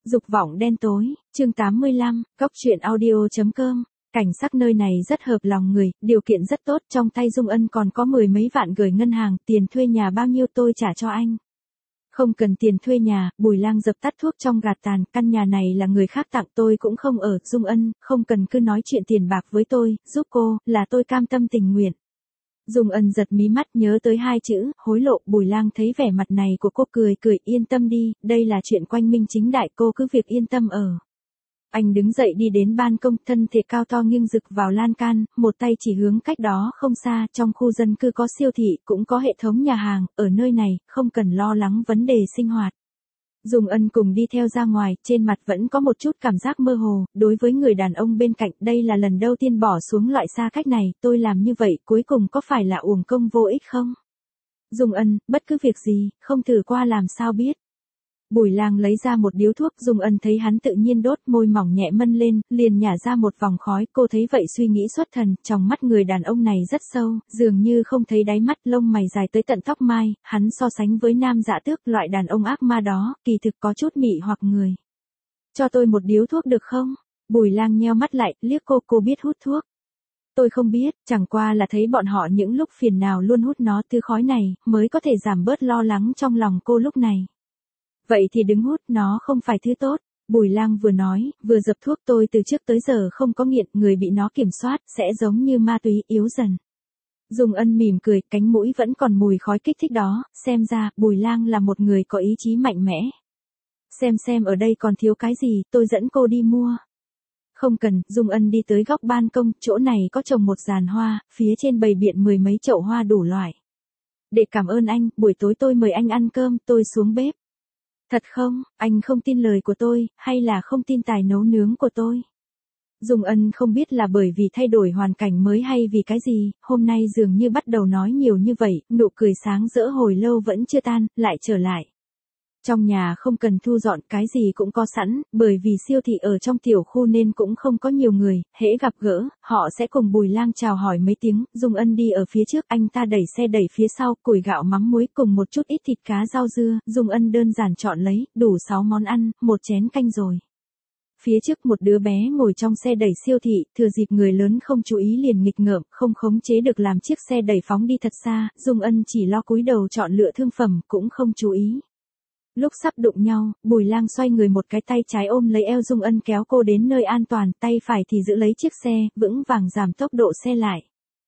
Dục vọng đen tối, chương 85, Cóc truyện audio.com. Cảnh sắc nơi này rất hợp lòng người, điều kiện rất tốt, trong tay Dung Ân còn có 10 mấy vạn gửi ngân hàng, tiền thuê nhà bao nhiêu tôi trả cho anh. Không cần tiền thuê nhà, Bùi Lang dập tắt thuốc trong gạt tàn, căn nhà này là người khác tặng tôi cũng không ở, Dung Ân, không cần cứ nói chuyện tiền bạc với tôi, giúp cô, là tôi cam tâm tình nguyện. Dung Ân giật mí mắt nhớ tới hai chữ, hối lộ, Bùi Lang thấy vẻ mặt này của cô cười, yên tâm đi, đây là chuyện quanh minh chính đại, cô cứ việc yên tâm ở. Anh đứng dậy đi đến ban công, thân thể cao to nghiêng rực vào lan can, một tay chỉ hướng cách đó không xa, trong khu dân cư có siêu thị, cũng có hệ thống nhà hàng, ở nơi này, không cần lo lắng vấn đề sinh hoạt. Dung Ân cùng đi theo ra ngoài, trên mặt vẫn có một chút cảm giác mơ hồ, đối với người đàn ông bên cạnh, đây là lần đầu tiên bỏ xuống loại xa cách này, tôi làm như vậy, cuối cùng có phải là uổng công vô ích không? Dung Ân, bất cứ việc gì, không thử qua làm sao biết. Bùi Lang lấy ra một điếu thuốc, Dung Ân thấy hắn tự nhiên đốt, môi mỏng nhẹ mân lên, liền nhả ra một vòng khói, cô thấy vậy suy nghĩ xuất thần, trong mắt người đàn ông này rất sâu, dường như không thấy đáy mắt, lông mày dài tới tận tóc mai, hắn so sánh với Nam Dạ Tước, loại đàn ông ác ma đó, kỳ thực có chút mị hoặc người. Cho tôi một điếu thuốc được không? Bùi Lang nheo mắt lại, liếc cô biết hút thuốc. Tôi không biết, chẳng qua là thấy bọn họ những lúc phiền nào luôn hút nó, thứ khói này, mới có thể giảm bớt lo lắng trong lòng cô lúc này. Vậy thì đứng hút, nó không phải thứ tốt. Bùi Lang vừa nói, vừa dập thuốc, tôi từ trước tới giờ không có nghiện, người bị nó kiểm soát, sẽ giống như ma túy, yếu dần. Dung Ân mỉm cười, cánh mũi vẫn còn mùi khói kích thích đó, xem ra, Bùi Lang là một người có ý chí mạnh mẽ. Xem ở đây còn thiếu cái gì, tôi dẫn cô đi mua. Không cần, Dung Ân đi tới góc ban công, chỗ này có trồng một giàn hoa, phía trên bày biện 10 mấy chậu hoa đủ loại. Để cảm ơn anh, buổi tối tôi mời anh ăn cơm, tôi xuống bếp. Thật không, anh không tin lời của tôi, hay là không tin tài nấu nướng của tôi? Dung Ân không biết là bởi vì thay đổi hoàn cảnh mới hay vì cái gì, hôm nay dường như bắt đầu nói nhiều như vậy, nụ cười sáng rỡ hồi lâu vẫn chưa tan, lại trở lại. Trong nhà không cần thu dọn, cái gì cũng có sẵn, bởi vì siêu thị ở trong tiểu khu nên cũng không có nhiều người, hễ gặp gỡ, họ sẽ cùng Bùi Lang chào hỏi mấy tiếng, Dung Ân đi ở phía trước, anh ta đẩy xe đẩy phía sau, củi gạo mắm muối cùng một chút ít thịt cá rau dưa, Dung Ân đơn giản chọn lấy, đủ 6 món ăn, một chén canh rồi. Phía trước một đứa bé ngồi trong xe đẩy siêu thị, thừa dịp người lớn không chú ý liền nghịch ngợm, không khống chế được làm chiếc xe đẩy phóng đi thật xa, Dung Ân chỉ lo cúi đầu chọn lựa thương phẩm, cũng không chú ý. Lúc sắp đụng nhau, Bùi Lang xoay người một cái tay trái ôm lấy eo Dung Ân kéo cô đến nơi an toàn, tay phải thì giữ lấy chiếc xe, vững vàng giảm tốc độ xe lại.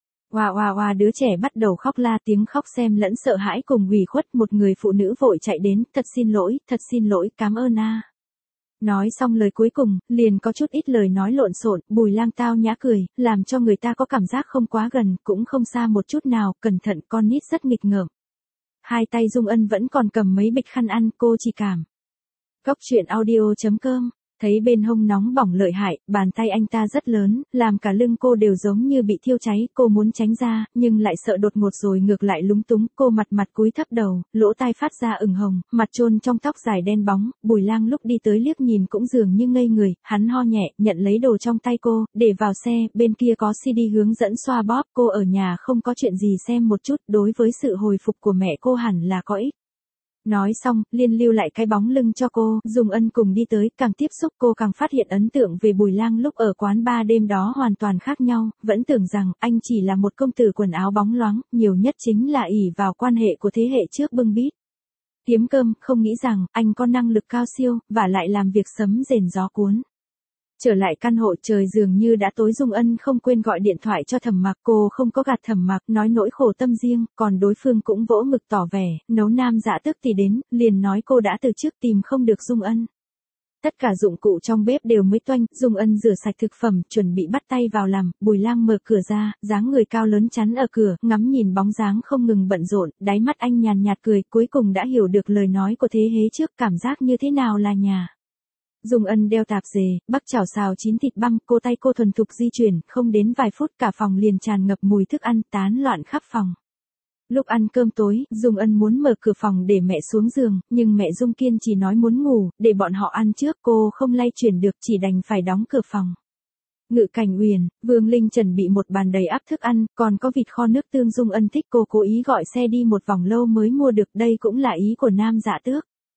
Oa, đứa trẻ bắt đầu khóc la, tiếng khóc xen lẫn sợ hãi cùng ủy khuất, một người phụ nữ vội chạy đến, thật xin lỗi, cảm ơn a. Nói xong lời cuối cùng, liền có chút ít lời nói lộn xộn, Bùi Lang tao nhã cười, làm cho người ta có cảm giác không quá gần, cũng không xa một chút nào, cẩn thận, con nít rất nghịch ngợm. Hai tay Dung Ân vẫn còn cầm mấy bịch khăn ăn, cô chỉ cảm. Cóc truyện audio.com, thấy bên hông nóng bỏng lợi hại, bàn tay anh ta rất lớn, làm cả lưng cô đều giống như bị thiêu cháy, cô muốn tránh ra, nhưng lại sợ đột ngột rồi ngược lại lúng túng, cô mặt cúi thấp đầu, lỗ tai phát ra ửng hồng, mặt chôn trong tóc dài đen bóng, Bùi Lang lúc đi tới liếc nhìn cũng dường như ngây người, hắn ho nhẹ, nhận lấy đồ trong tay cô, để vào xe, bên kia có CD hướng dẫn xoa bóp, cô ở nhà không có chuyện gì xem một chút, đối với sự hồi phục của mẹ cô hẳn là có ích. Nói xong, liên lưu lại cái bóng lưng cho cô, Dung Ân cùng đi tới, càng tiếp xúc cô càng phát hiện ấn tượng về Bùi Lang lúc ở quán bar đêm đó hoàn toàn khác nhau, vẫn tưởng rằng anh chỉ là một công tử quần áo bóng loáng, nhiều nhất chính là ỷ vào quan hệ của thế hệ trước bưng bít. Kiếm cơm, không nghĩ rằng anh có năng lực cao siêu, và lại làm việc sấm rền gió cuốn. Trở lại căn hộ, trời dường như đã tối, Dung Ân không quên gọi điện thoại cho Thẩm Mặc, cô không có gạt Thẩm Mặc, nói nỗi khổ tâm riêng, còn đối phương cũng vỗ ngực tỏ vẻ, nấu Nam Dạ Tước thì đến, liền nói cô đã từ trước tìm không được Dung Ân. Tất cả dụng cụ trong bếp đều mới toanh, Dung Ân rửa sạch thực phẩm, chuẩn bị bắt tay vào làm, Bùi Lang mở cửa ra, dáng người cao lớn chắn ở cửa, ngắm nhìn bóng dáng không ngừng bận rộn, đáy mắt anh nhàn nhạt cười, cuối cùng đã hiểu được lời nói của thế hệ trước, cảm giác như thế nào là nhà. Dung Ân đeo tạp dề, bắc chảo xào chín thịt băm, cô thuần thục di chuyển, không đến vài phút cả phòng liền tràn ngập mùi thức ăn, tán loạn khắp phòng. Lúc ăn cơm tối, Dung Ân muốn mở cửa phòng để mẹ xuống giường, nhưng mẹ Dung kiên chỉ nói muốn ngủ, để bọn họ ăn trước, cô không lay chuyển được, chỉ đành phải đóng cửa phòng. Ngự Cảnh Uyển, Vương Linh chuẩn bị một bàn đầy ắp thức ăn, còn có vịt kho nước tương Dung Ân thích, cô cố ý gọi xe đi một vòng lâu mới mua được, đây cũng là ý của Nam Dạ Tước.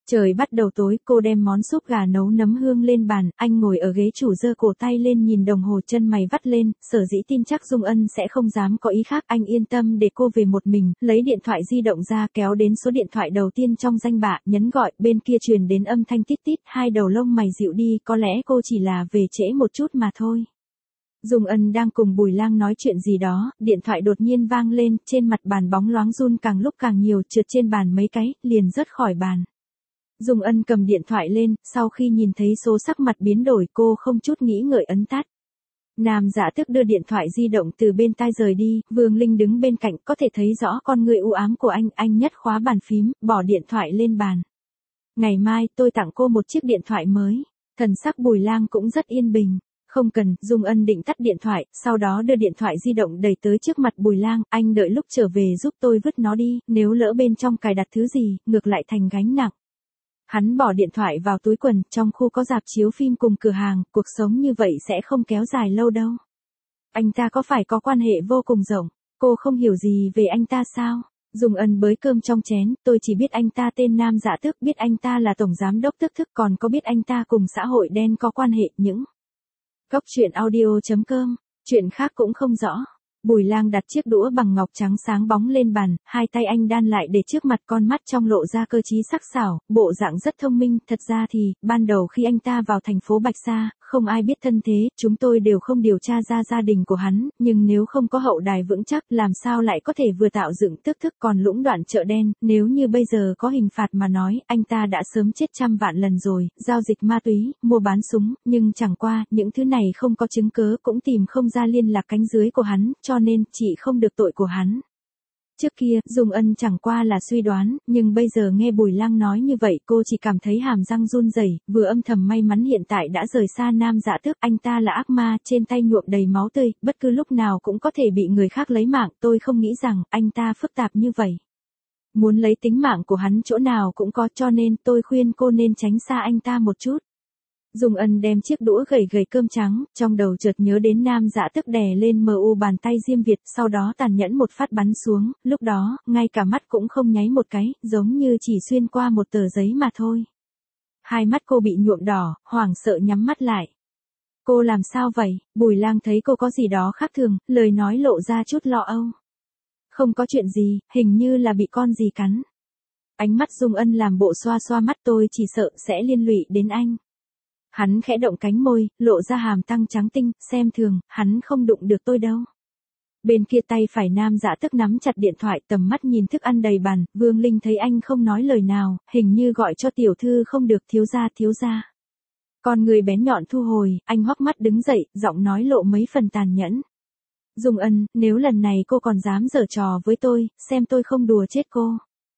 Trời bắt đầu tối, cô đem món súp gà nấu nấm hương lên bàn, anh ngồi ở ghế chủ giơ cổ tay lên nhìn đồng hồ, chân mày vắt lên, sở dĩ tin chắc Dung Ân sẽ không dám có ý khác, anh yên tâm để cô về một mình, lấy điện thoại di động ra kéo đến số điện thoại đầu tiên trong danh bạ, nhấn gọi, bên kia truyền đến âm thanh tít tít, hai đầu lông mày dịu đi, có lẽ cô chỉ là về trễ một chút mà thôi. Dung Ân đang cùng Bùi Lang nói chuyện gì đó, điện thoại đột nhiên vang lên, trên mặt bàn bóng loáng run càng lúc càng nhiều, trượt trên bàn mấy cái, liền rớt khỏi bàn. Dung Ân cầm điện thoại lên, sau khi nhìn thấy số sắc mặt biến đổi, cô không chút nghĩ ngợi ấn tắt. Nam Dạ Tước đưa điện thoại di động từ bên tai rời đi, Vương Linh đứng bên cạnh, có thể thấy rõ con người u ám của anh nhất khóa bàn phím, bỏ điện thoại lên bàn. Ngày mai, tôi tặng cô một chiếc điện thoại mới. Thần sắc Bùi Lang cũng rất yên bình. Không cần, Dung Ân định tắt điện thoại, sau đó đưa điện thoại di động đẩy tới trước mặt Bùi Lang, anh đợi lúc trở về giúp tôi vứt nó đi, nếu lỡ bên trong cài đặt thứ gì, ngược lại thành gánh nặng. Hắn bỏ điện thoại vào túi quần, trong khu có rạp chiếu phim cùng cửa hàng, cuộc sống như vậy sẽ không kéo dài lâu đâu. Anh ta có phải có quan hệ vô cùng rộng, cô không hiểu gì về anh ta sao? Dung Ân bới cơm trong chén, tôi chỉ biết anh ta tên Nam Dạ Tước, biết anh ta là tổng giám đốc Tước Thức, còn có biết anh ta cùng xã hội đen có quan hệ những. Góc truyện audio.com, chuyện khác cũng không rõ. Bùi Lang đặt chiếc đũa bằng ngọc trắng sáng bóng lên bàn, hai tay anh đan lại để trước mặt, con mắt trong lộ ra cơ trí sắc sảo, bộ dạng rất thông minh. Thật ra thì, ban đầu khi anh ta vào thành phố Bạch Sa, không ai biết thân thế, chúng tôi đều không điều tra ra gia đình của hắn, nhưng nếu không có hậu đài vững chắc, làm sao lại có thể vừa tạo dựng Tước Thức còn lũng đoạn chợ đen, nếu như bây giờ có hình phạt mà nói, anh ta đã sớm chết trăm vạn lần rồi, giao dịch ma túy, mua bán súng, nhưng chẳng qua, những thứ này không có chứng cớ, cũng tìm không ra liên lạc cánh dưới của hắn, cho nên, chị không được tội của hắn. Trước kia, Dung Ân chẳng qua là suy đoán, nhưng bây giờ nghe Bùi Lang nói như vậy, cô chỉ cảm thấy hàm răng run rẩy, vừa âm thầm may mắn hiện tại đã rời xa Nam Dạ Tước, anh ta là ác ma, trên tay nhuộm đầy máu tươi, bất cứ lúc nào cũng có thể bị người khác lấy mạng, tôi không nghĩ rằng, anh ta phức tạp như vậy. Muốn lấy tính mạng của hắn chỗ nào cũng có, cho nên, tôi khuyên cô nên tránh xa anh ta một chút. Dung Ân đem chiếc đũa gầy cơm trắng, trong đầu chợt nhớ đến Nam Dạ Tước đè lên mu bàn tay Diêm Việt, sau đó tàn nhẫn một phát bắn xuống, lúc đó, ngay cả mắt cũng không nháy một cái, giống như chỉ xuyên qua một tờ giấy mà thôi. Hai mắt cô bị nhuộm đỏ, hoảng sợ nhắm mắt lại. Cô làm sao vậy? Bùi Lang thấy cô có gì đó khác thường, lời nói lộ ra chút lo âu. Không có chuyện gì, hình như là bị con gì cắn. Ánh mắt Dung Ân làm bộ xoa xoa mắt, tôi chỉ sợ sẽ liên lụy đến anh. Hắn khẽ động cánh môi, lộ ra hàm răng trắng tinh, xem thường, hắn không đụng được tôi đâu. Bên kia tay phải Nam Dạ Tước nắm chặt điện thoại, tầm mắt nhìn thức ăn đầy bàn, Vương Linh thấy anh không nói lời nào, hình như gọi cho tiểu thư không được, thiếu gia. Con người bén nhọn thu hồi, anh hoắc mắt đứng dậy, giọng nói lộ mấy phần tàn nhẫn. Dung Ân, nếu lần này cô còn dám giở trò với tôi, xem tôi không đùa chết cô.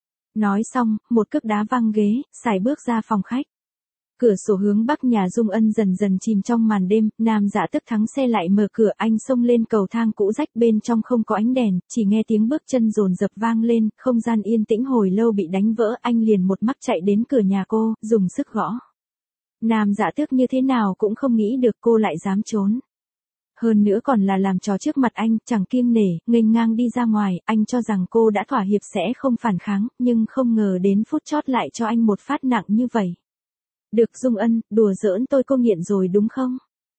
Nói xong, một cước đá văng ghế, sải bước ra phòng khách. Cửa sổ hướng bắc nhà Dung Ân dần dần chìm trong màn đêm, Nam Dạ Tước thắng xe lại mở cửa, anh xông lên cầu thang cũ rách, bên trong không có ánh đèn, chỉ nghe tiếng bước chân dồn dập vang lên, không gian yên tĩnh hồi lâu bị đánh vỡ, anh liền một mắc chạy đến cửa nhà cô, dùng sức gõ. Nam Dạ Tước như thế nào cũng không nghĩ được cô lại dám trốn. Hơn nữa còn là làm trò trước mặt anh, chẳng kiêng nể, nghênh ngang đi ra ngoài, anh cho rằng cô đã thỏa hiệp sẽ không phản kháng, nhưng không ngờ đến phút chót lại cho anh một phát nặng như vậy. Được Dung Ân, đùa giỡn tôi, cô nghiện rồi đúng không?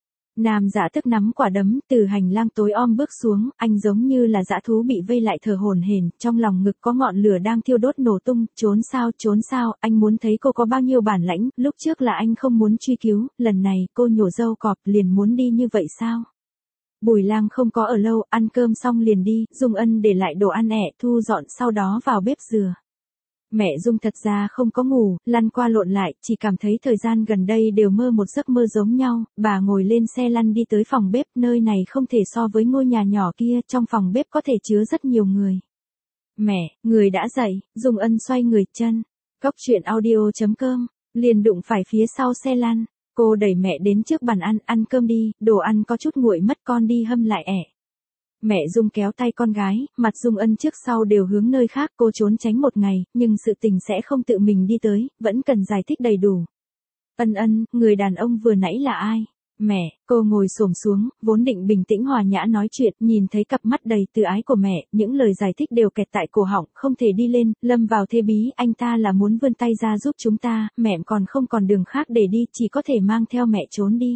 Nam Dạ Tước nắm quả đấm, từ hành lang tối om bước xuống, anh giống như là dã thú bị vây lại thở hổn hển, trong lòng ngực có ngọn lửa đang thiêu đốt nổ tung, trốn sao, anh muốn thấy cô có bao nhiêu bản lãnh, lúc trước là anh không muốn truy cứu, lần này cô nhổ râu cọp liền muốn đi như vậy sao? Bùi Lang không có ở lâu, ăn cơm xong liền đi, Dung Ân để lại đồ ăn ẹ, thu dọn sau đó vào bếp dừa. Mẹ Dung thật ra không có ngủ, lăn qua lộn lại, chỉ cảm thấy thời gian gần đây đều mơ một giấc mơ giống nhau, bà ngồi lên xe lăn đi tới phòng bếp, nơi này không thể so với ngôi nhà nhỏ kia, trong phòng bếp có thể chứa rất nhiều người. Mẹ, người đã dậy, Dung Ân xoay người chân, góc truyện audio.com, liền đụng phải phía sau xe lăn, cô đẩy mẹ đến trước bàn ăn cơm đi, đồ ăn có chút nguội mất, con đi hâm lại ẻ. Mẹ Dung kéo tay con gái, mặt Dung Ân trước sau đều hướng nơi khác, cô trốn tránh một ngày, nhưng sự tình sẽ không tự mình đi tới, vẫn cần giải thích đầy đủ. Ân, người đàn ông vừa nãy là ai? Mẹ, cô ngồi xổm xuống, vốn định bình tĩnh hòa nhã nói chuyện, nhìn thấy cặp mắt đầy từ ái của mẹ, những lời giải thích đều kẹt tại cổ họng, không thể đi lên, lâm vào thế bí, anh ta là muốn vươn tay ra giúp chúng ta, mẹ còn không còn đường khác để đi, chỉ có thể mang theo mẹ trốn đi.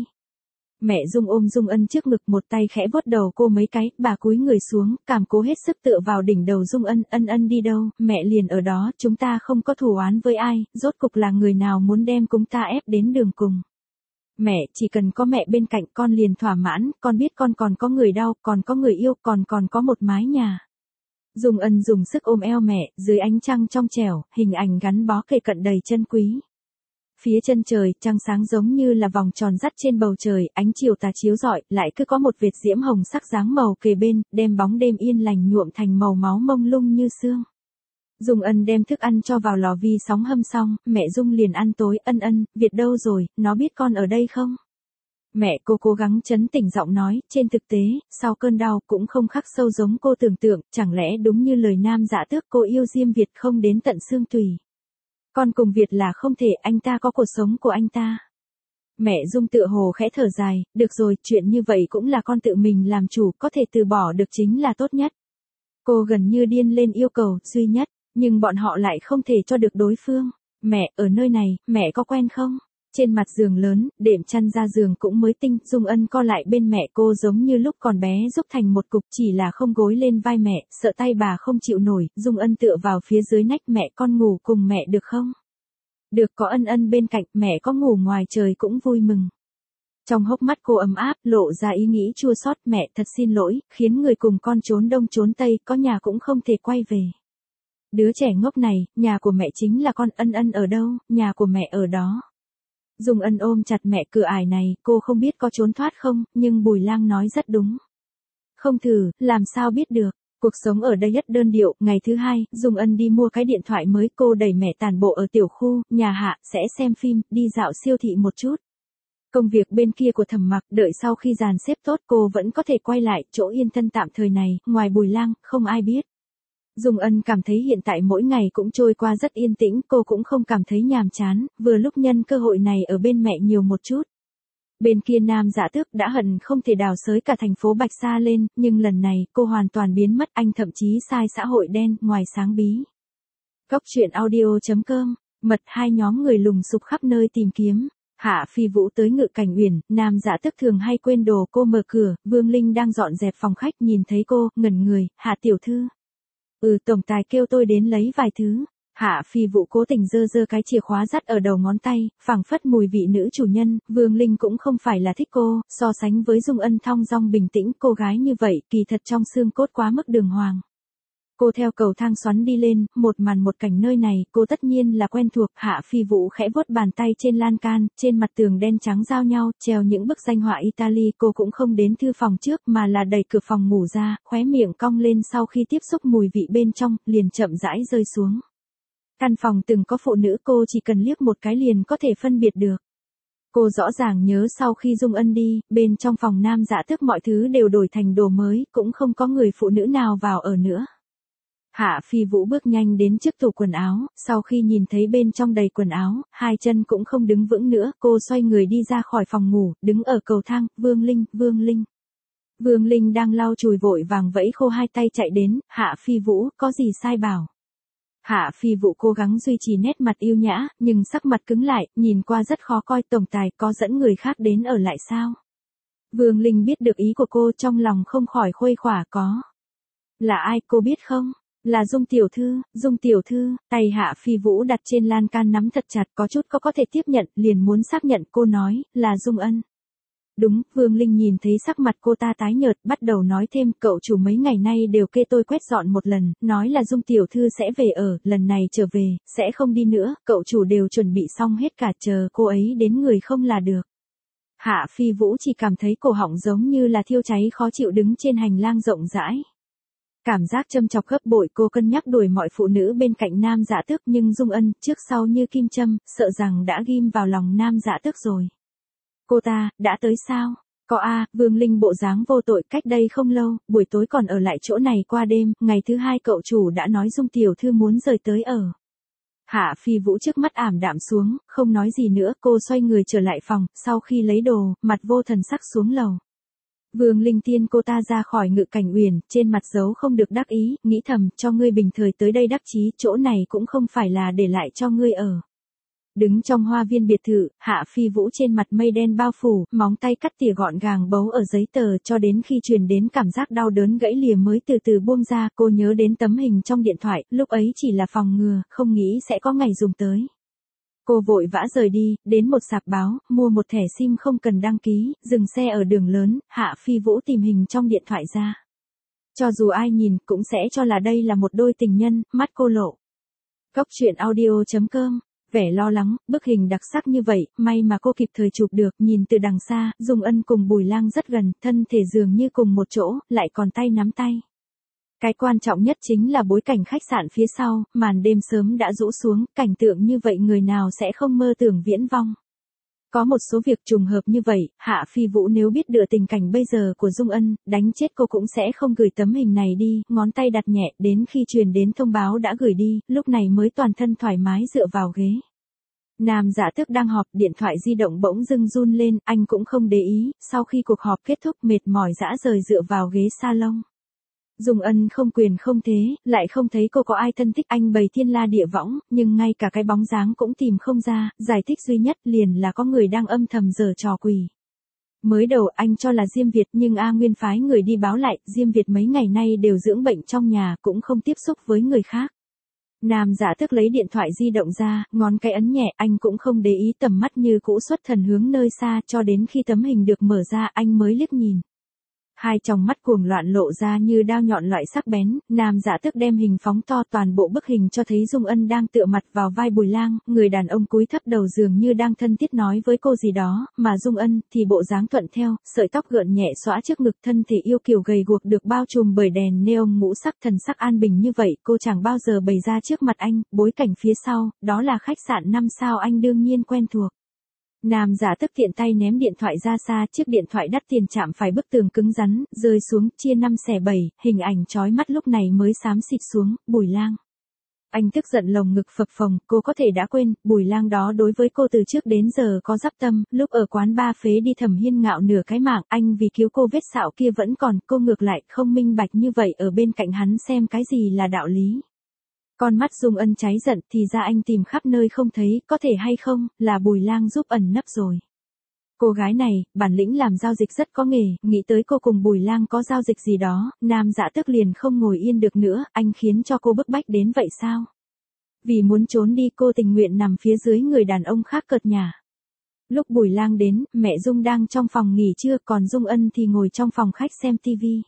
Mẹ Dung ôm Dung Ân trước ngực, một tay khẽ vuốt đầu cô mấy cái, bà cúi người xuống, cảm cố hết sức tựa vào đỉnh đầu Dung Ân, Ân Ân đi đâu, mẹ liền ở đó, chúng ta không có thù oán với ai, rốt cục là người nào muốn đem chúng ta ép đến đường cùng. Mẹ, chỉ cần có mẹ bên cạnh con liền thỏa mãn, con biết con còn có người đau, còn có người yêu, còn có một mái nhà. Dung Ân dùng sức ôm eo mẹ, dưới ánh trăng trong trẻo, hình ảnh gắn bó kề cận đầy chân quý. Phía chân trời, trăng sáng giống như là vòng tròn dắt trên bầu trời, ánh chiều tà chiếu rọi, lại cứ có một vệt diễm hồng sắc dáng màu kề bên, đem bóng đêm yên lành nhuộm thành màu máu mông lung như sương. Dung Ân đem thức ăn cho vào lò vi sóng hâm xong, mẹ Dung liền ăn tối, Ân Ân, Việt đâu rồi, nó biết con ở đây không? Mẹ cô cố gắng trấn tĩnh giọng nói, trên thực tế, sau cơn đau cũng không khắc sâu giống cô tưởng tượng, chẳng lẽ đúng như lời nam dạ tước cô yêu Diêm Việt không đến tận xương tùy. Con cùng Việt là không thể, anh ta có cuộc sống của anh ta. Mẹ Dung tựa hồ khẽ thở dài, được rồi, chuyện như vậy cũng là con tự mình làm chủ, có thể từ bỏ được chính là tốt nhất. Cô gần như điên lên yêu cầu, duy nhất, nhưng bọn họ lại không thể cho được đối phương. Mẹ, ở nơi này, mẹ có quen không? Trên mặt giường lớn, đệm chăn ra giường cũng mới tinh, Dung Ân co lại bên mẹ cô giống như lúc còn bé giúp thành một cục, chỉ là không gối lên vai mẹ, sợ tay bà không chịu nổi, Dung Ân tựa vào phía dưới nách mẹ, con ngủ cùng mẹ được không? Được, có Ân Ân bên cạnh, mẹ có ngủ ngoài trời cũng vui mừng. Trong hốc mắt cô ấm áp, lộ ra ý nghĩ chua xót, mẹ thật xin lỗi, khiến người cùng con trốn đông trốn tây, có nhà cũng không thể quay về. Đứa trẻ ngốc này, nhà của mẹ chính là con, Ân Ân ở đâu, nhà của mẹ ở đó. Dung Ân ôm chặt mẹ, cửa ải này, cô không biết có trốn thoát không, nhưng Bùi Lang nói rất đúng. Không thử, làm sao biết được. Cuộc sống ở đây rất đơn điệu, ngày thứ hai, Dung Ân đi mua cái điện thoại mới, cô đẩy mẹ tản bộ ở tiểu khu, nhà Hạ, sẽ xem phim, đi dạo siêu thị một chút. Công việc bên kia của Thẩm Mặc, đợi sau khi dàn xếp tốt cô vẫn có thể quay lại, chỗ yên thân tạm thời này, ngoài Bùi Lang, không ai biết. Dung Ân cảm thấy hiện tại mỗi ngày cũng trôi qua rất yên tĩnh, cô cũng không cảm thấy nhàm chán, vừa lúc nhân cơ hội này ở bên mẹ nhiều một chút. Bên kia nam dạ tước đã hận không thể đào xới cả thành phố Bạch Sa lên, nhưng lần này cô hoàn toàn biến mất, anh thậm chí sai xã hội đen, ngoài sáng bí. Góc truyện audio.com, mật hai nhóm người lùng sục khắp nơi tìm kiếm. Hạ Phi Vũ tới Ngự Cảnh Uyển, nam dạ tước thường hay quên đồ, cô mở cửa, Vương Linh đang dọn dẹp phòng khách nhìn thấy cô, ngẩn người, Hạ tiểu thư. Tổng tài kêu tôi đến lấy vài thứ. Hạ Phi Vũ cố tình giơ cái chìa khóa dắt ở đầu ngón tay, phảng phất mùi vị nữ chủ nhân, Vương Linh cũng không phải là thích cô, so sánh với Dung Ân thong dong bình tĩnh, cô gái như vậy, kỳ thật trong xương cốt quá mức đường hoàng. Cô theo cầu thang xoắn đi lên, một màn một cảnh nơi này, cô tất nhiên là quen thuộc, Hạ Phi Vũ khẽ vuốt bàn tay trên lan can, trên mặt tường đen trắng giao nhau, treo những bức danh họa Italy, cô cũng không đến thư phòng trước mà là đẩy cửa phòng ngủ ra, khóe miệng cong lên sau khi tiếp xúc mùi vị bên trong, liền chậm rãi rơi xuống. Căn phòng từng có phụ nữ, cô chỉ cần liếc một cái liền có thể phân biệt được. Cô rõ ràng nhớ sau khi Dung Ân đi, bên trong phòng nam dạ tước mọi thứ đều đổi thành đồ mới, cũng không có người phụ nữ nào vào ở nữa. Hạ Phi Vũ bước nhanh đến trước tủ quần áo, sau khi nhìn thấy bên trong đầy quần áo, hai chân cũng không đứng vững nữa, cô xoay người đi ra khỏi phòng ngủ, đứng ở cầu thang, Vương Linh, Vương Linh. Vương Linh đang lau chùi vội vàng vẫy khô hai tay chạy đến, Hạ Phi Vũ, có gì sai bảo. Hạ Phi Vũ cố gắng duy trì nét mặt yêu nhã, nhưng sắc mặt cứng lại, nhìn qua rất khó coi, tổng tài có dẫn người khác đến ở lại sao? Vương Linh biết được ý của cô, trong lòng không khỏi khuây khỏa, có. Là ai, cô biết không? Là Dung tiểu thư, tay Hạ Phi Vũ đặt trên lan can nắm thật chặt, có chút có thể tiếp nhận, liền muốn xác nhận, cô nói, là Dung Ân. Đúng, Vương Linh nhìn thấy sắc mặt cô ta tái nhợt, bắt đầu nói thêm, cậu chủ mấy ngày nay đều kê tôi quét dọn một lần, nói là Dung tiểu thư sẽ về ở, lần này trở về, sẽ không đi nữa, cậu chủ đều chuẩn bị xong hết cả, chờ cô ấy đến người không là được. Hạ Phi Vũ chỉ cảm thấy cổ họng giống như là thiêu cháy khó chịu đứng trên hành lang rộng rãi. Cảm giác châm chọc gấp bội, cô cân nhắc đuổi mọi phụ nữ bên cạnh nam dạ tước, nhưng Dung Ân, trước sau như kim châm, sợ rằng đã ghim vào lòng nam dạ tước rồi. Cô ta, đã tới sao? Có Vương Linh bộ dáng vô tội, cách đây không lâu, buổi tối còn ở lại chỗ này qua đêm, ngày thứ hai cậu chủ đã nói Dung tiểu thư muốn rời tới ở. Hạ Phi Vũ trước mắt ảm đạm xuống, không nói gì nữa, cô xoay người trở lại phòng, sau khi lấy đồ, mặt vô thần sắc xuống lầu. Vương Linh Tiên cô ta ra khỏi Ngự Cảnh Uyển, trên mặt giấu không được đắc ý, nghĩ thầm, cho ngươi bình thời tới đây đắc chí, chỗ này cũng không phải là để lại cho ngươi ở. Đứng trong hoa viên biệt thự, Hạ Phi Vũ trên mặt mây đen bao phủ, móng tay cắt tỉa gọn gàng bấu ở giấy tờ cho đến khi truyền đến cảm giác đau đớn gãy lìa mới từ từ buông ra, cô nhớ đến tấm hình trong điện thoại, lúc ấy chỉ là phòng ngừa, không nghĩ sẽ có ngày dùng tới. Cô vội vã rời đi, đến một sạp báo, mua một thẻ SIM không cần đăng ký, dừng xe ở đường lớn, Hạ Phi Vũ tìm hình trong điện thoại ra. Cho dù ai nhìn cũng sẽ cho là đây là một đôi tình nhân, mắt cô lộ. Cốc truyện audio.com. Vẻ lo lắng, bức hình đặc sắc như vậy, may mà cô kịp thời chụp được, nhìn từ đằng xa, Dung Ân cùng Bùi Lang rất gần, thân thể dường như cùng một chỗ, lại còn tay nắm tay. Cái quan trọng nhất chính là bối cảnh khách sạn phía sau, màn đêm sớm đã rũ xuống, cảnh tượng như vậy người nào sẽ không mơ tưởng viễn vong. Có một số việc trùng hợp như vậy, Hạ Phi Vũ nếu biết được tình cảnh bây giờ của Dung Ân, đánh chết cô cũng sẽ không gửi tấm hình này đi, ngón tay đặt nhẹ, đến khi truyền đến thông báo đã gửi đi, lúc này mới toàn thân thoải mái dựa vào ghế. Nam Dạ Tước đang họp, điện thoại di động bỗng dưng run lên, anh cũng không để ý, sau khi cuộc họp kết thúc mệt mỏi dã rời dựa vào ghế salon. Dung Ân không quyền không thế, lại không thấy cô có ai thân thích, anh bày thiên la địa võng, nhưng ngay cả cái bóng dáng cũng tìm không ra, giải thích duy nhất liền là có người đang âm thầm giở trò quỷ. Mới đầu anh cho là Diêm Việt nhưng A Nguyên phái người đi báo lại, Diêm Việt mấy ngày nay đều dưỡng bệnh trong nhà, cũng không tiếp xúc với người khác. Nam Dạ Tước lấy điện thoại di động ra, ngón cái ấn nhẹ, anh cũng không để ý, tầm mắt như cũ xuất thần hướng nơi xa, cho đến khi tấm hình được mở ra anh mới liếc nhìn. Hai tròng mắt cuồng loạn lộ ra như đao nhọn loại sắc bén, Nam Dạ Tước đem hình phóng to, toàn bộ bức hình cho thấy Dung Ân đang tựa mặt vào vai Bùi Lang, người đàn ông cúi thấp đầu dường như đang thân thiết nói với cô gì đó, mà Dung Ân thì bộ dáng thuận theo, sợi tóc gợn nhẹ xõa trước ngực, thân thể yêu kiều gầy guộc được bao trùm bởi đèn neon ngũ sắc, thần sắc an bình như vậy, cô chẳng bao giờ bày ra trước mặt anh, bối cảnh phía sau, đó là khách sạn 5 sao anh đương nhiên quen thuộc. Nam Dạ Tước tiện tay ném điện thoại ra xa, chiếc điện thoại đắt tiền chạm phải bức tường cứng rắn, rơi xuống, chia 5/7, hình ảnh chói mắt lúc này mới xám xịt xuống, Bùi Lang. Anh tức giận lồng ngực phập phồng, cô có thể đã quên, Bùi Lang đó đối với cô từ trước đến giờ có dắp tâm, lúc ở quán ba phế đi Thẩm Hiên ngạo nửa cái mạng, anh vì cứu cô vết sạo kia vẫn còn, cô ngược lại không minh bạch như vậy ở bên cạnh hắn xem cái gì là đạo lý. Con mắt Dung Ân cháy giận, thì ra anh tìm khắp nơi không thấy, có thể hay không, là Bùi Lang giúp ẩn nấp rồi. Cô gái này, bản lĩnh làm giao dịch rất có nghề, nghĩ tới cô cùng Bùi Lang có giao dịch gì đó, Nam Dạ Tước liền không ngồi yên được nữa, anh khiến cho cô bức bách đến vậy sao? Vì muốn trốn đi cô tình nguyện nằm phía dưới người đàn ông khác cợt nhả. Lúc Bùi Lang đến, mẹ Dung đang trong phòng nghỉ trưa, còn Dung Ân thì ngồi trong phòng khách xem tivi.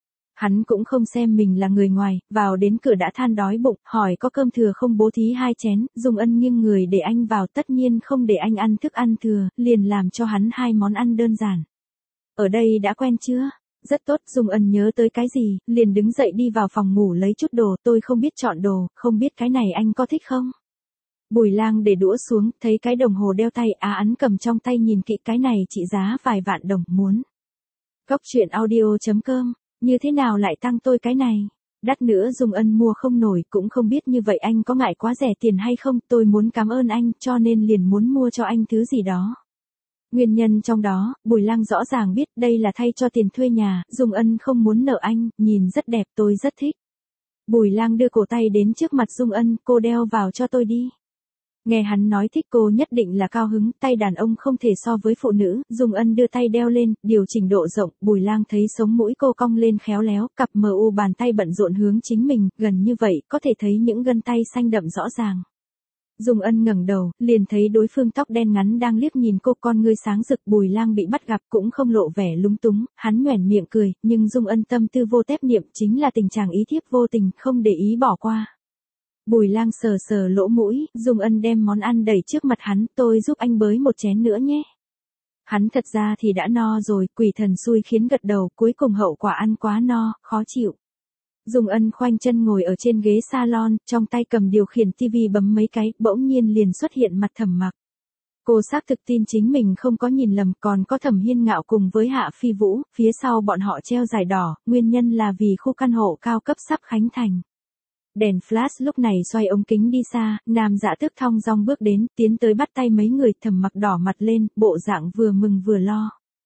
Hắn cũng không xem mình là người ngoài, vào đến cửa đã than đói bụng, hỏi có cơm thừa không bố thí 2 chén, Dung Ân nghiêng người để anh vào, tất nhiên không để anh ăn thức ăn thừa, liền làm cho hắn 2 món ăn đơn giản. Ở đây đã quen chưa? Rất tốt, Dung Ân nhớ tới cái gì, liền đứng dậy đi vào phòng ngủ lấy chút đồ, tôi không biết chọn đồ, không biết cái này anh có thích không? Bùi Lang để đũa xuống, thấy cái đồng hồ đeo tay ấn cầm trong tay nhìn kỹ, cái này trị giá vài vạn đồng, muốn. Cốc truyện audio.com. Như thế nào lại tăng tôi cái này? Đắt nữa Dung Ân mua không nổi, cũng không biết như vậy anh có ngại quá rẻ tiền hay không, tôi muốn cảm ơn anh, cho nên liền muốn mua cho anh thứ gì đó. Nguyên nhân trong đó, Bùi Lang rõ ràng biết đây là thay cho tiền thuê nhà, Dung Ân không muốn nợ anh, nhìn rất đẹp, tôi rất thích. Bùi Lang đưa cổ tay đến trước mặt Dung Ân, cô đeo vào cho tôi đi. Nghe hắn nói thích cô nhất định là cao hứng, tay đàn ông không thể so với phụ nữ, Dung Ân đưa tay đeo lên, điều chỉnh độ rộng, Bùi Lang thấy sống mũi cô cong lên khéo léo, cặp mờ u bàn tay bận rộn hướng chính mình, gần như vậy, có thể thấy những gân tay xanh đậm rõ ràng. Dung Ân ngẩng đầu, liền thấy đối phương tóc đen ngắn đang liếc nhìn cô, con ngươi sáng rực, Bùi Lang bị bắt gặp cũng không lộ vẻ lúng túng, hắn nhoẻn miệng cười, nhưng Dung Ân tâm tư vô tép niệm, chính là tình trạng ý thiếp vô tình, không để ý bỏ qua. Bùi Lang sờ sờ lỗ mũi, Dung Ân đem món ăn đẩy trước mặt hắn, tôi giúp anh bới một chén nữa nhé. Hắn thật ra thì đã no rồi, quỷ thần xui khiến gật đầu, cuối cùng hậu quả ăn quá no, khó chịu. Dung Ân khoanh chân ngồi ở trên ghế salon, trong tay cầm điều khiển tivi bấm mấy cái, bỗng nhiên liền xuất hiện mặt Thẩm Mặc. Cô xác thực tin chính mình không có nhìn lầm, còn có Thẩm Hiên Ngạo cùng với Hạ Phi Vũ, phía sau bọn họ treo giải đỏ, nguyên nhân là vì khu căn hộ cao cấp sắp khánh thành. Đèn flash lúc này xoay ống kính đi xa, Nam Dạ Tước thong dong bước đến, tiến tới bắt tay mấy người, Thẩm Mặc đỏ mặt lên, bộ dạng vừa mừng vừa lo.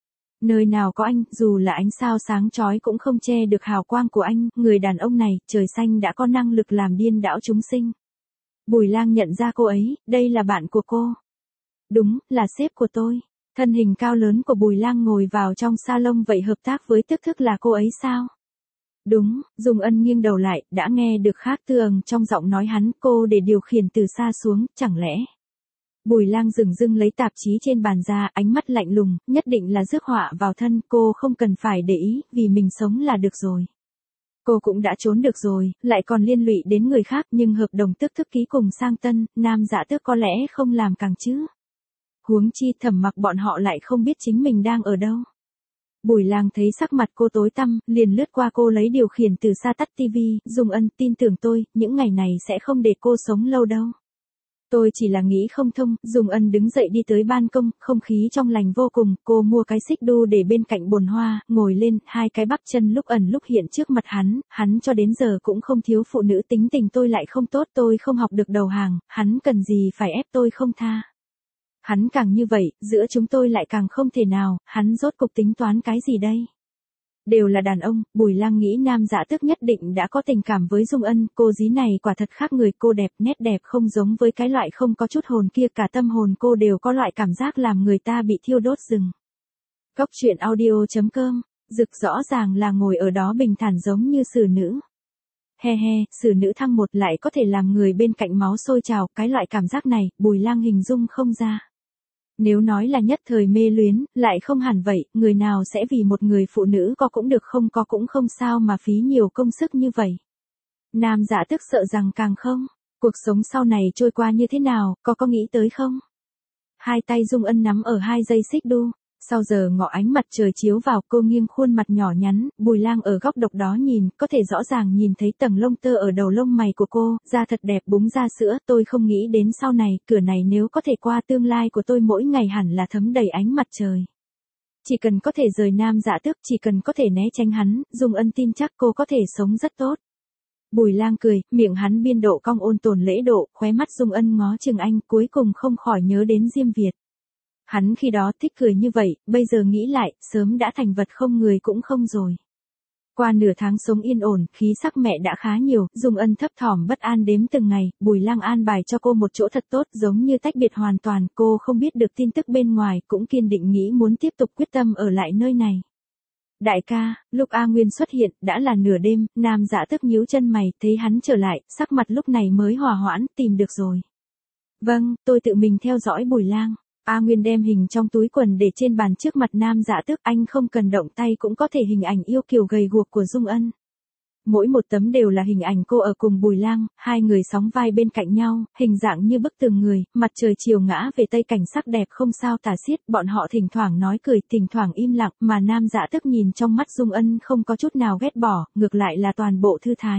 Nơi nào có anh, dù là ánh sao sáng chói cũng không che được hào quang của anh, người đàn ông này, trời xanh đã có năng lực làm điên đảo chúng sinh. Bùi Lang nhận ra cô ấy, đây là bạn của cô. Đúng, là sếp của tôi. Thân hình cao lớn của Bùi Lang ngồi vào trong salon, vậy hợp tác với Tức Thức là cô ấy sao? Đúng, Dung Ân nghiêng đầu lại, đã nghe được khác thường trong giọng nói hắn, cô để điều khiển từ xa xuống, chẳng lẽ? Bùi Lang dừng dưng lấy tạp chí trên bàn ra, ánh mắt lạnh lùng, nhất định là rước họa vào thân, cô không cần phải để ý, vì mình sống là được rồi. Cô cũng đã trốn được rồi, lại còn liên lụy đến người khác, nhưng hợp đồng Tức Thức ký cùng Sang Tân, Nam Dạ Tước có lẽ không làm càng chứ. Huống chi Thẩm Mặc bọn họ lại không biết chính mình đang ở đâu. Bùi Lang thấy sắc mặt cô tối tăm, liền lướt qua cô lấy điều khiển từ xa tắt tivi, Dung Ân, tin tưởng tôi, những ngày này sẽ không để cô sống lâu đâu. Tôi chỉ là nghĩ không thông, Dung Ân đứng dậy đi tới ban công, không khí trong lành vô cùng, cô mua cái xích đu để bên cạnh bồn hoa, ngồi lên, hai cái bắp chân lúc ẩn lúc hiện trước mặt hắn cho đến giờ cũng không thiếu phụ nữ, tính tình tôi lại không tốt, tôi không học được đầu hàng, hắn cần gì phải ép tôi không tha. Hắn càng như vậy, giữa chúng tôi lại càng không thể nào, hắn rốt cục tính toán cái gì đây? Đều là đàn ông, Bùi Lang nghĩ Nam Dạ Tước nhất định đã có tình cảm với Dung Ân, cô dí này quả thật khác người, cô đẹp, nét đẹp không giống với cái loại không có chút hồn kia, cả tâm hồn cô đều có loại cảm giác làm người ta bị thiêu đốt rừng. Cốc truyện audio.com, Dực rõ ràng là ngồi ở đó bình thản giống như xử nữ. He he, xử nữ thăng một lại có thể làm người bên cạnh máu sôi trào, cái loại cảm giác này, Bùi Lang hình dung không ra. Nếu nói là nhất thời mê luyến, lại không hẳn vậy, người nào sẽ vì một người phụ nữ có cũng được không có cũng không sao mà phí nhiều công sức như vậy. Nam Dạ Tước sợ rằng càng không, cuộc sống sau này trôi qua như thế nào, có nghĩ tới không? Hai tay Dung Ân nắm ở hai dây xích đu, sau giờ ngọ ánh mặt trời chiếu vào, cô nghiêng khuôn mặt nhỏ nhắn, Bùi Lang ở góc độc đó nhìn, có thể rõ ràng nhìn thấy tầng lông tơ ở đầu lông mày của cô, da thật đẹp búng ra sữa, tôi không nghĩ đến sau này, cửa này nếu có thể qua, tương lai của tôi mỗi ngày hẳn là thấm đầy ánh mặt trời. Chỉ cần có thể rời Nam Dạ Tước, chỉ cần có thể né tránh hắn, Dung Ân tin chắc cô có thể sống rất tốt. Bùi Lang cười, miệng hắn biên độ cong ôn tồn lễ độ, khóe mắt Dung Ân ngó chừng anh, cuối cùng không khỏi nhớ đến Diêm Việt. Hắn khi đó thích cười như vậy, bây giờ nghĩ lại, sớm đã thành vật không người cũng không rồi. Qua nửa tháng sống yên ổn, khí sắc mẹ đã khá nhiều, Dung Ân thấp thỏm bất an đếm từng ngày, Bùi Lang an bài cho cô một chỗ thật tốt, giống như tách biệt hoàn toàn, cô không biết được tin tức bên ngoài, cũng kiên định nghĩ muốn tiếp tục quyết tâm ở lại nơi này. Đại ca, lúc A Nguyên xuất hiện, đã là nửa đêm, Nam Dạ Tước nhíu chân mày, thấy hắn trở lại, sắc mặt lúc này mới hòa hoãn, tìm được rồi. Vâng, tôi tự mình theo dõi Bùi Lang. A Nguyên đem hình trong túi quần để trên bàn trước mặt Nam Dạ Tước, anh không cần động tay cũng có thể hình ảnh yêu kiều gầy guộc của Dung Ân. Mỗi một tấm đều là hình ảnh cô ở cùng Bùi Lang, hai người sóng vai bên cạnh nhau, hình dạng như bức tường người, mặt trời chiều ngã về tây, cảnh sắc đẹp không sao tả xiết, bọn họ thỉnh thoảng nói cười, thỉnh thoảng im lặng, mà Nam Dạ Tước nhìn trong mắt Dung Ân không có chút nào ghét bỏ, ngược lại là toàn bộ thư thái.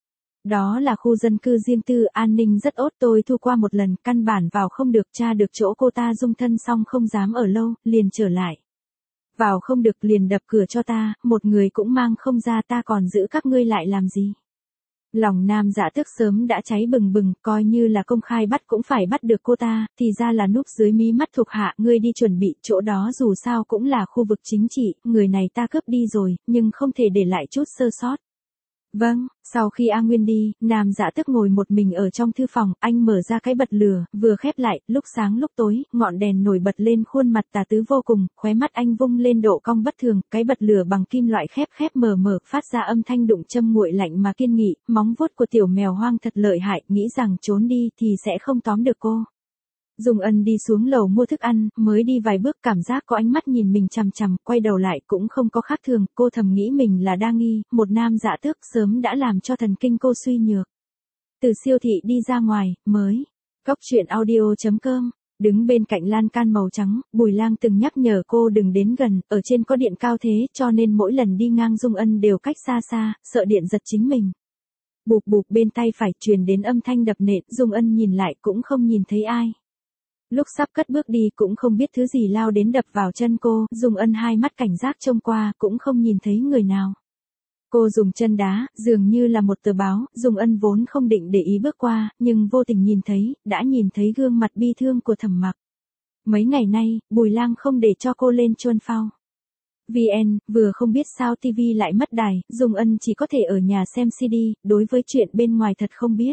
Đó là khu dân cư riêng tư, an ninh rất tốt, tôi thu qua một lần, căn bản vào không được, tra được chỗ cô ta dung thân xong không dám ở lâu, liền trở lại. Vào không được liền đập cửa cho ta, một người cũng mang không ra, ta còn giữ các ngươi lại làm gì? Lòng Nam Dạ Tước sớm đã cháy bừng bừng, coi như là công khai bắt cũng phải bắt được cô ta, thì ra là núp dưới mí mắt thuộc hạ, ngươi đi chuẩn bị, chỗ đó dù sao cũng là khu vực chính trị, người này ta cướp đi rồi, nhưng không thể để lại chút sơ sót. Vâng, sau khi A Nguyên đi, Nam Dạ Tước ngồi một mình ở trong thư phòng, anh mở ra cái bật lửa, vừa khép lại, lúc sáng lúc tối, ngọn đèn nổi bật lên khuôn mặt tà tứ vô cùng, khóe mắt anh vung lên độ cong bất thường, cái bật lửa bằng kim loại khép khép mở mở, phát ra âm thanh đụng châm nguội lạnh mà kiên nghị, móng vuốt của tiểu mèo hoang thật lợi hại, nghĩ rằng trốn đi thì sẽ không tóm được cô. Dung Ân đi xuống lầu mua thức ăn, mới đi vài bước cảm giác có ánh mắt nhìn mình chằm chằm, quay đầu lại cũng không có khác thường, cô thầm nghĩ mình là đa nghi, một Nam Dạ Tước sớm đã làm cho thần kinh cô suy nhược. Từ siêu thị đi ra ngoài, mới. Cốc truyện audio.com, đứng bên cạnh lan can màu trắng, Bùi Lang từng nhắc nhở cô đừng đến gần, ở trên có điện cao thế, cho nên mỗi lần đi ngang Dung Ân đều cách xa xa, sợ điện giật chính mình. Bụp bụp bên tay phải truyền đến âm thanh đập nện, Dung Ân nhìn lại cũng không nhìn thấy ai. Lúc sắp cất bước đi cũng không biết thứ gì lao đến đập vào chân cô, Dung Ân hai mắt cảnh giác trông qua, cũng không nhìn thấy người nào. Cô dùng chân đá, dường như là một tờ báo, Dung Ân vốn không định để ý bước qua, nhưng vô tình đã nhìn thấy gương mặt bi thương của Thẩm Mặc. Mấy ngày nay, Bùi Lang không để cho cô lên Chuân Phao. VN, vừa không biết sao TV lại mất đài, Dung Ân chỉ có thể ở nhà xem CD, đối với chuyện bên ngoài thật không biết.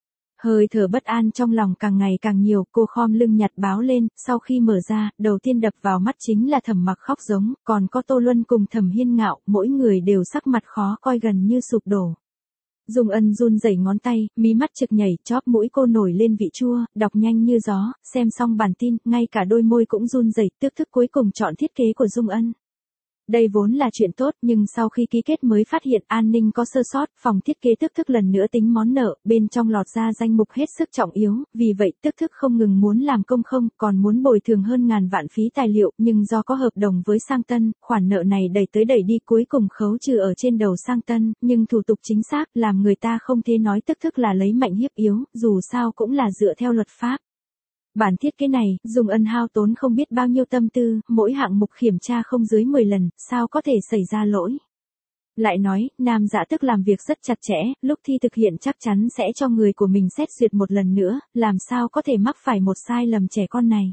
Hơi thở bất an trong lòng càng ngày càng nhiều, cô khom lưng nhặt báo lên, sau khi mở ra, đầu tiên đập vào mắt chính là Thẩm Mặc khóc giống, còn có Tô Luân cùng Thẩm Hiên Ngạo, mỗi người đều sắc mặt khó coi gần như sụp đổ. Dung Ân run rẩy ngón tay, mí mắt trực nhảy, chóp mũi cô nổi lên vị chua, đọc nhanh như gió, xem xong bản tin, ngay cả đôi môi cũng run rẩy, tức thức cuối cùng chọn thiết kế của Dung Ân. Đây vốn là chuyện tốt nhưng sau khi ký kết mới phát hiện an ninh có sơ sót, phòng thiết kế tức thức lần nữa tính món nợ, bên trong lọt ra danh mục hết sức trọng yếu, vì vậy tức thức không ngừng muốn làm công không, còn muốn bồi thường hơn ngàn vạn phí tài liệu, nhưng do có hợp đồng với Sang Tân, khoản nợ này đẩy tới đẩy đi cuối cùng khấu trừ ở trên đầu Sang Tân, nhưng thủ tục chính xác làm người ta không thể nói tức thức là lấy mạnh hiếp yếu, dù sao cũng là dựa theo luật pháp. Bản thiết kế này, Dung Ân hao tốn không biết bao nhiêu tâm tư, mỗi hạng mục kiểm tra không dưới 10 lần, sao có thể xảy ra lỗi. Lại nói, Nam Dạ Tức làm việc rất chặt chẽ, lúc thi thực hiện chắc chắn sẽ cho người của mình xét duyệt một lần nữa, làm sao có thể mắc phải một sai lầm trẻ con này.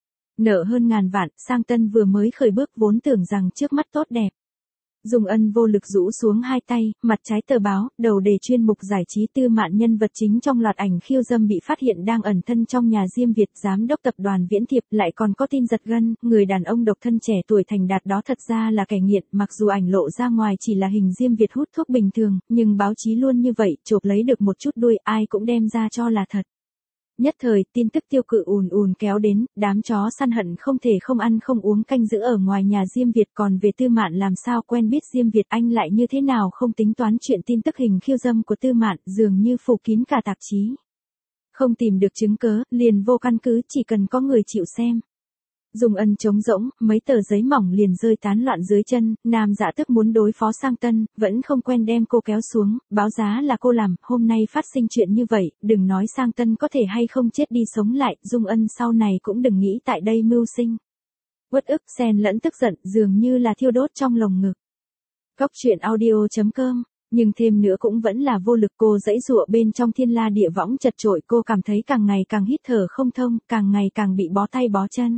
Nợ hơn ngàn vạn, Sang Tân vừa mới khởi bước vốn tưởng rằng trước mắt tốt đẹp. Dung Ân vô lực rũ xuống hai tay, mặt trái tờ báo, đầu đề chuyên mục giải trí Tư Mạn nhân vật chính trong loạt ảnh khiêu dâm bị phát hiện đang ẩn thân trong nhà Diêm Việt, giám đốc tập đoàn Viễn Thiệp, lại còn có tin giật gân, người đàn ông độc thân trẻ tuổi thành đạt đó thật ra là kẻ nghiện, mặc dù ảnh lộ ra ngoài chỉ là hình Diêm Việt hút thuốc bình thường, nhưng báo chí luôn như vậy, chộp lấy được một chút đuôi, ai cũng đem ra cho là thật. Nhất thời, tin tức tiêu cự ùn ùn kéo đến, đám chó săn hận không thể không ăn không uống canh giữ ở ngoài nhà Diêm Việt, còn về Tư Mạn làm sao quen biết Diêm Việt, anh lại như thế nào không tính toán chuyện tin tức hình khiêu dâm của Tư Mạn, dường như phủ kín cả tạp chí. Không tìm được chứng cớ, liền vô căn cứ, chỉ cần có người chịu xem. Dung Ân trống rỗng, mấy tờ giấy mỏng liền rơi tán loạn dưới chân, Nam Dạ Tức muốn đối phó Sang Tân, vẫn không quen đem cô kéo xuống, báo giá là cô làm, hôm nay phát sinh chuyện như vậy, đừng nói Sang Tân có thể hay không chết đi sống lại, Dung Ân sau này cũng đừng nghĩ tại đây mưu sinh. Uất ức, xen lẫn tức giận, dường như là thiêu đốt trong lồng ngực. Góc truyện audio.com. Nhưng thêm nữa cũng vẫn là vô lực, cô giãy giụa bên trong thiên la địa võng chật chội, cô cảm thấy càng ngày càng hít thở không thông, càng ngày càng bị bó tay bó chân.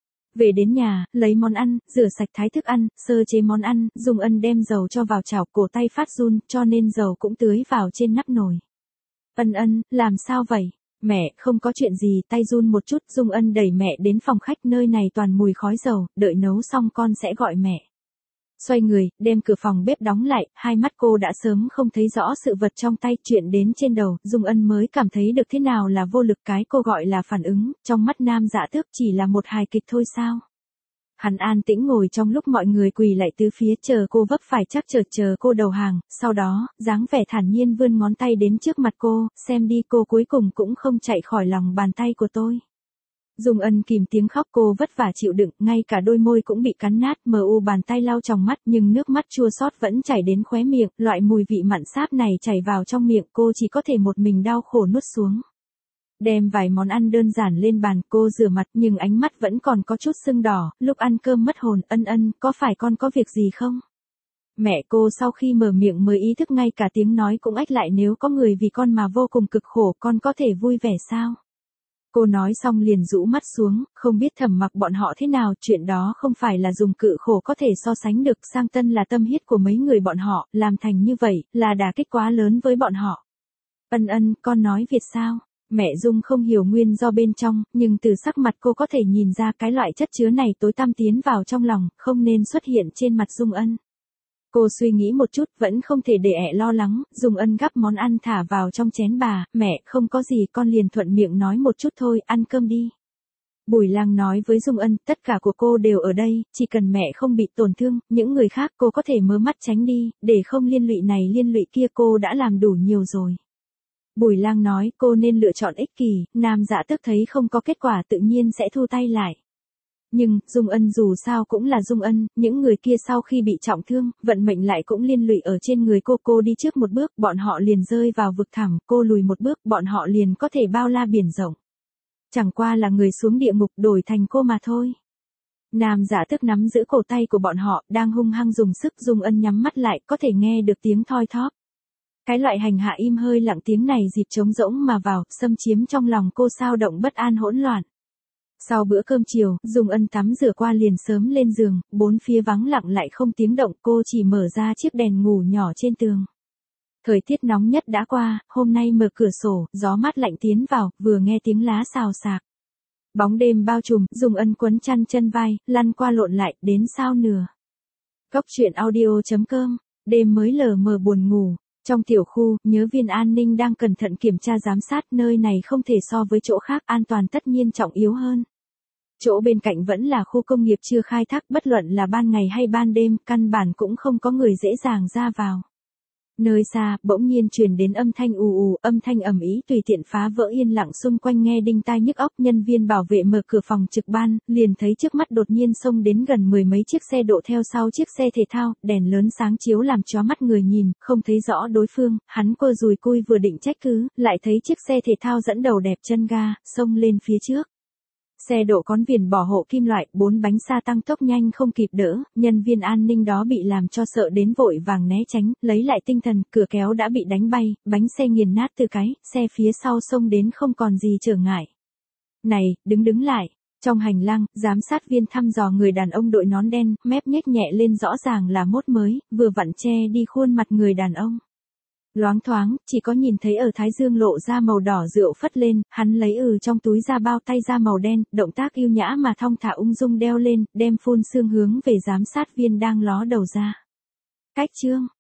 Về đến nhà, lấy món ăn, rửa sạch thái thức ăn, sơ chế món ăn, Dung Ân đem dầu cho vào chảo, cổ tay phát run, cho nên dầu cũng tưới vào trên nắp nồi. Ân, làm sao vậy? Mẹ, không có chuyện gì, tay run một chút, Dung Ân đẩy mẹ đến phòng khách, nơi này toàn mùi khói dầu, đợi nấu xong con sẽ gọi mẹ. Xoay người, đem cửa phòng bếp đóng lại, hai mắt cô đã sớm không thấy rõ sự vật trong tay, chuyện đến trên đầu, Dung Ân mới cảm thấy được thế nào là vô lực, cái cô gọi là phản ứng, trong mắt Nam Dạ Tước chỉ là một hài kịch thôi sao. Hắn an tĩnh ngồi trong lúc mọi người quỳ lại tứ phía chờ cô vấp phải chắc chờ cô đầu hàng, sau đó, dáng vẻ thản nhiên vươn ngón tay đến trước mặt cô, xem đi cô cuối cùng cũng không chạy khỏi lòng bàn tay của tôi. Dung Ân kìm tiếng khóc, cô vất vả chịu đựng, ngay cả đôi môi cũng bị cắn nát, mờ u bàn tay lau tròng mắt nhưng nước mắt chua xót vẫn chảy đến khóe miệng, loại mùi vị mặn sáp này chảy vào trong miệng cô chỉ có thể một mình đau khổ nuốt xuống. Đem vài món ăn đơn giản lên bàn, cô rửa mặt nhưng ánh mắt vẫn còn có chút sưng đỏ, lúc ăn cơm mất hồn, Ân, có phải con có việc gì không? Mẹ cô sau khi mở miệng mới ý thức ngay cả tiếng nói cũng ách lại, nếu có người vì con mà vô cùng cực khổ, con có thể vui vẻ sao? Cô nói xong liền rũ mắt xuống, không biết Thẩm Mặc bọn họ thế nào, chuyện đó không phải là dùng cự khổ có thể so sánh được, Sang Tân là tâm huyết của mấy người bọn họ, làm thành như vậy, là đả kích quá lớn với bọn họ. Ân, con nói Việt sao? Mẹ Dung không hiểu nguyên do bên trong, nhưng từ sắc mặt cô có thể nhìn ra cái loại chất chứa này tối tăm tiến vào trong lòng, không nên xuất hiện trên mặt Dung Ân. Cô suy nghĩ một chút, vẫn không thể để ẹ lo lắng, Dung Ân gắp món ăn thả vào trong chén bà, mẹ, không có gì, con liền thuận miệng nói một chút thôi, ăn cơm đi. Bùi Lang nói với Dung Ân, tất cả của cô đều ở đây, chỉ cần mẹ không bị tổn thương, những người khác cô có thể mớ mắt tránh đi, để không liên lụy này liên lụy kia, cô đã làm đủ nhiều rồi. Bùi Lang nói, cô nên lựa chọn ích kỷ, Nam Dạ Tước thấy không có kết quả tự nhiên sẽ thu tay lại. Nhưng, Dung Ân dù sao cũng là Dung Ân, những người kia sau khi bị trọng thương, vận mệnh lại cũng liên lụy ở trên người cô đi trước một bước, bọn họ liền rơi vào vực thẳm, cô lùi một bước, bọn họ liền có thể bao la biển rộng. Chẳng qua là người xuống địa ngục đổi thành cô mà thôi. Nam Dạ Tước nắm giữ cổ tay của bọn họ, đang hung hăng dùng sức. Dung Ân nhắm mắt lại, có thể nghe được tiếng thoi thóp. Cái loại hành hạ im hơi lặng tiếng này dịp trống rỗng mà vào, xâm chiếm trong lòng cô sao động bất an hỗn loạn. Sau bữa cơm chiều, Dung Ân tắm rửa qua liền sớm lên giường, bốn phía vắng lặng lại không tiếng động, cô chỉ mở ra chiếc đèn ngủ nhỏ trên tường. Thời tiết nóng nhất đã qua, hôm nay mở cửa sổ, gió mát lạnh tiến vào, vừa nghe tiếng lá xào xạc. Bóng đêm bao trùm, Dung Ân quấn chăn chân vai, lăn qua lộn lại, đến sao nửa. Cốc truyện audio.com, đêm mới lờ mờ buồn ngủ. Trong tiểu khu, nhớ viên an ninh đang cẩn thận kiểm tra giám sát, nơi này không thể so với chỗ khác, an toàn tất nhiên trọng yếu hơn. Chỗ bên cạnh vẫn là khu công nghiệp chưa khai thác, bất luận là ban ngày hay ban đêm, căn bản cũng không có người dễ dàng ra vào. Nơi xa, bỗng nhiên truyền đến âm thanh ù ù, âm thanh ầm ĩ tùy tiện phá vỡ yên lặng xung quanh nghe đinh tai nhức óc. Nhân viên bảo vệ mở cửa phòng trực ban, liền thấy trước mắt đột nhiên xông đến gần mười mấy chiếc xe độ theo sau chiếc xe thể thao, đèn lớn sáng chiếu làm chói mắt người nhìn, không thấy rõ đối phương, hắn cô dùi cui vừa định trách cứ, lại thấy chiếc xe thể thao dẫn đầu đẹp chân ga, xông lên phía trước. Xe độ có viền bảo hộ kim loại, 4 bánh xa tăng tốc nhanh không kịp đỡ, nhân viên an ninh đó bị làm cho sợ đến vội vàng né tránh, lấy lại tinh thần, cửa kéo đã bị đánh bay, bánh xe nghiền nát từ cái, xe phía sau xông đến không còn gì trở ngại. Này, đứng lại. Trong hành lang, giám sát viên thăm dò người đàn ông đội nón đen, mép nhếch nhẹ lên rõ ràng là mốt mới, vừa vặn che đi khuôn mặt người đàn ông. Loáng thoáng, chỉ có nhìn thấy ở thái dương lộ ra màu đỏ rượu phất lên, hắn lấy trong túi ra bao tay ra màu đen, động tác yêu nhã mà thong thả ung dung đeo lên, đem phun sương hướng về giám sát viên đang ló đầu ra. Cách chương